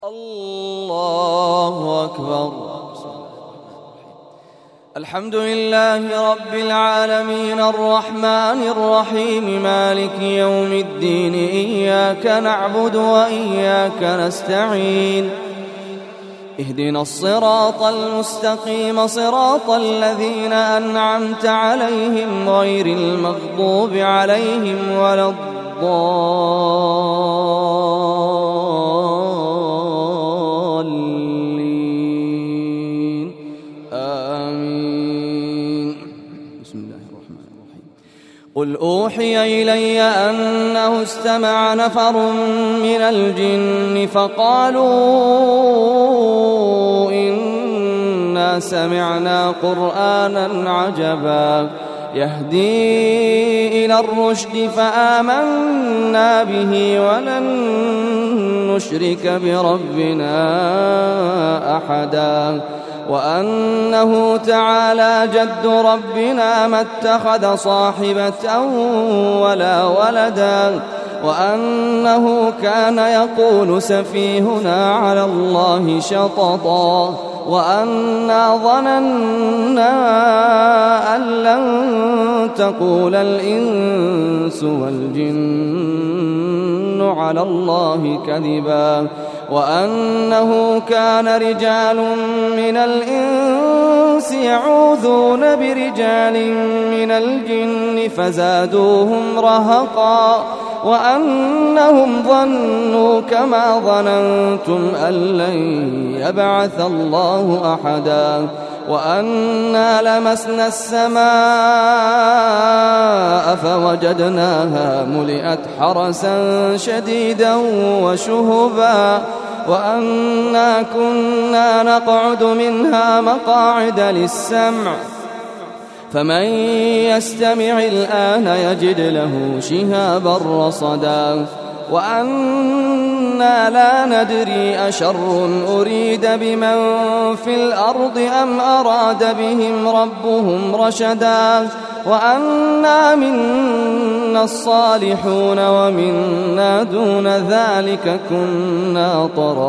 الله أكبر. الحمد لله رب العالمين الرحمن الرحيم مالك يوم الدين إياك نعبد وإياك نستعين اهدنا الصراط المستقيم صراط الذين أنعمت عليهم غير المغضوب عليهم ولا الضالين آمين. بسم الله الرحمن الرحيم. قل أوحي إلي أنه استمع نفر من الجن فقالوا إنا سمعنا قرآنا عجبا يهدي إلى الرشد فآمنا به ولن نشرك بربنا أحدا وأنه تعالى جد ربنا ما اتخذ صاحبة ولا ولدا وأنه كان يقول سفيهنا على الله شططا وأنا ظننا أن لن تقول الإنس والجن على الله كذبا وأنه كان رجال من الإنس يعوذون برجال من الجن فزادوهم رهقا وأنهم ظنوا كما ظننتم أن لن يبعث الله أحدا وأنا لمسنا السماء فوجدناها ملئت حرسا شديدا وشهبا وأنا كنا نقعد منها مقاعد للسمع فمن يستمع الآن يجد له شهابا رصدا وأنا لا ندري أشر أريد بمن في الأرض أم أراد بهم ربهم رشدا وأنا منا الصالحون ومنا دون ذلك كنا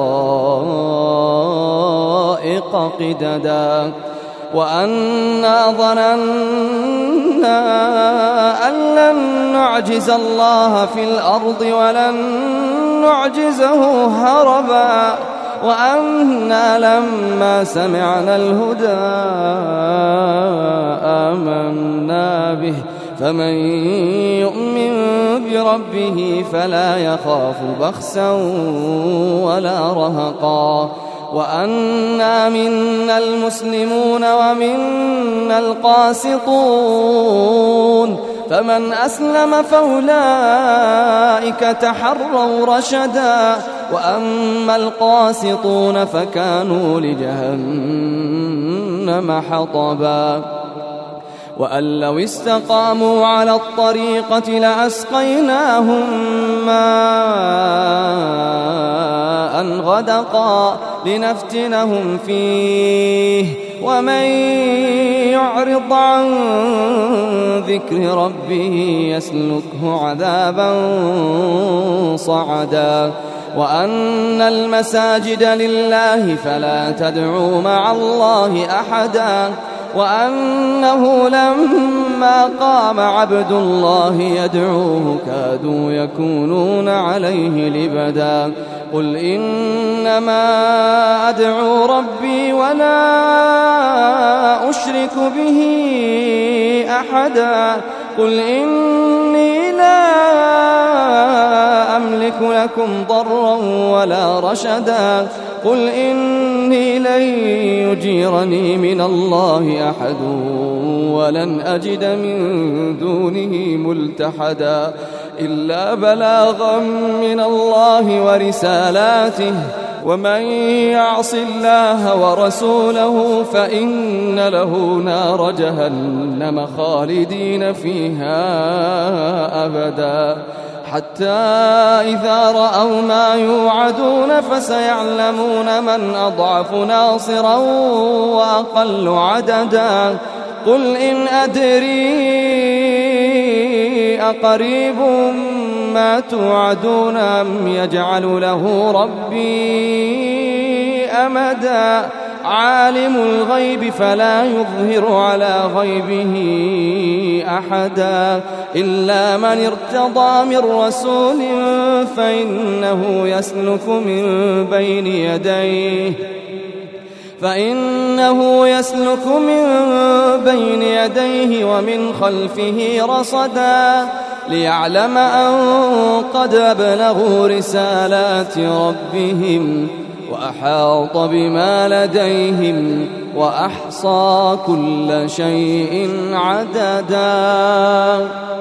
طرائق قددا وأنا ظننا أن لن نعجز الله في الأرض ولن نعجزه هربا وأنا لما سمعنا الهدى آمنا به فمن يؤمن بربه فلا يخاف بخسا ولا رهقا وأنا منا المسلمون ومنا القاسطون فمن أسلم فأولئك تحروا رشدا وأما القاسطون فكانوا لجهنم حطبا وأن لو استقاموا على الطريقة لأسقيناهم ماء غدقا لنفتنهم فيه ومن يعرض عن ذكر ربه يسلكه عذابا صعدا وأن المساجد لله فلا تدعوا مع الله أحدا وأنه لما قام عبد الله يدعوه كادوا يكونون عليه لبدا قل إنما أدعو ربي ولا أشرك به أحدا قل إني لا أملك لكم ضرا ولا رشدا قل إني لن يجيرني من الله أحد ولن أجد من دونه ملتحدا إلا بلاغا من الله ورسالاته ومن يعص الله ورسوله فإن له نار جهنم خالدين فيها أبدا حتى إذا رأوا ما يوعدون فسيعلمون من أضعف ناصرا وأقل عددا قل إن أدري أقريب ما توعدون أم يجعل له ربي أمدا عالم الغيب فلا يظهر على غيبه أحدا إلا من ارتضى من رسول فإنه يسلك من بين يديه ومن خلفه رصدا ليعلم أن قد أبلغوا رسالات ربهم وأحاط بما لديهم وأحصى كل شيء عددا.